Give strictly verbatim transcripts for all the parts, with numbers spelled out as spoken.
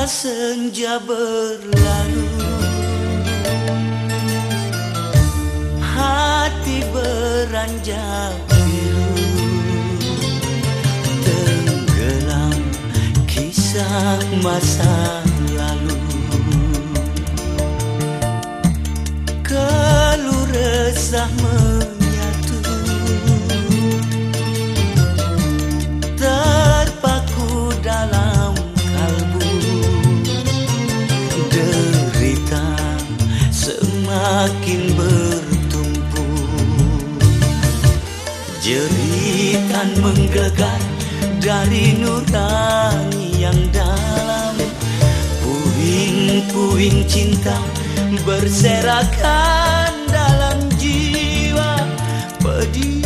Senja berlalu, hati beranjak biru, tenggelam kisah masa lalu. Keluh resah menyatu, terpaku dalam kalbu. Derita semakin bertumpu, jeritan menggelegar dari nurani yang dalam. Puing-puing cinta berserakan dalam jiwa pedih.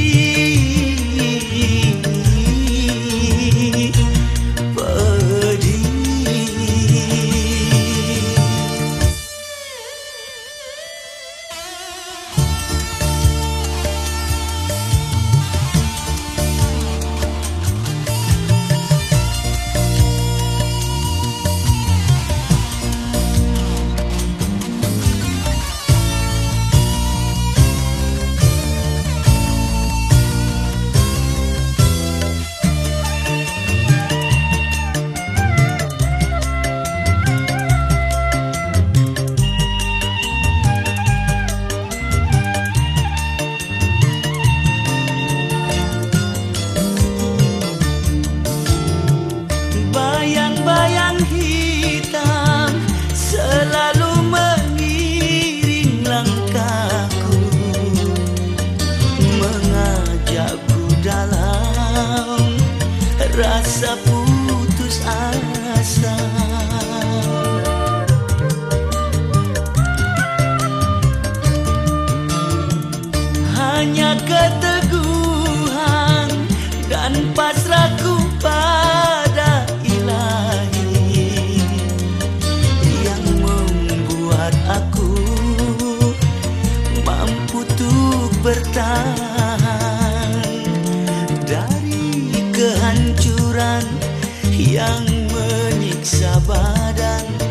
Bayang-bayang hitam selalu mengiring langkahku, mengajakku dalam rasa putus asa. Hanya keteguhan dan pasrahku pada Ilahi yang membuat aku mampu untuk bertahan dari kehancuran yang menyiksa badan.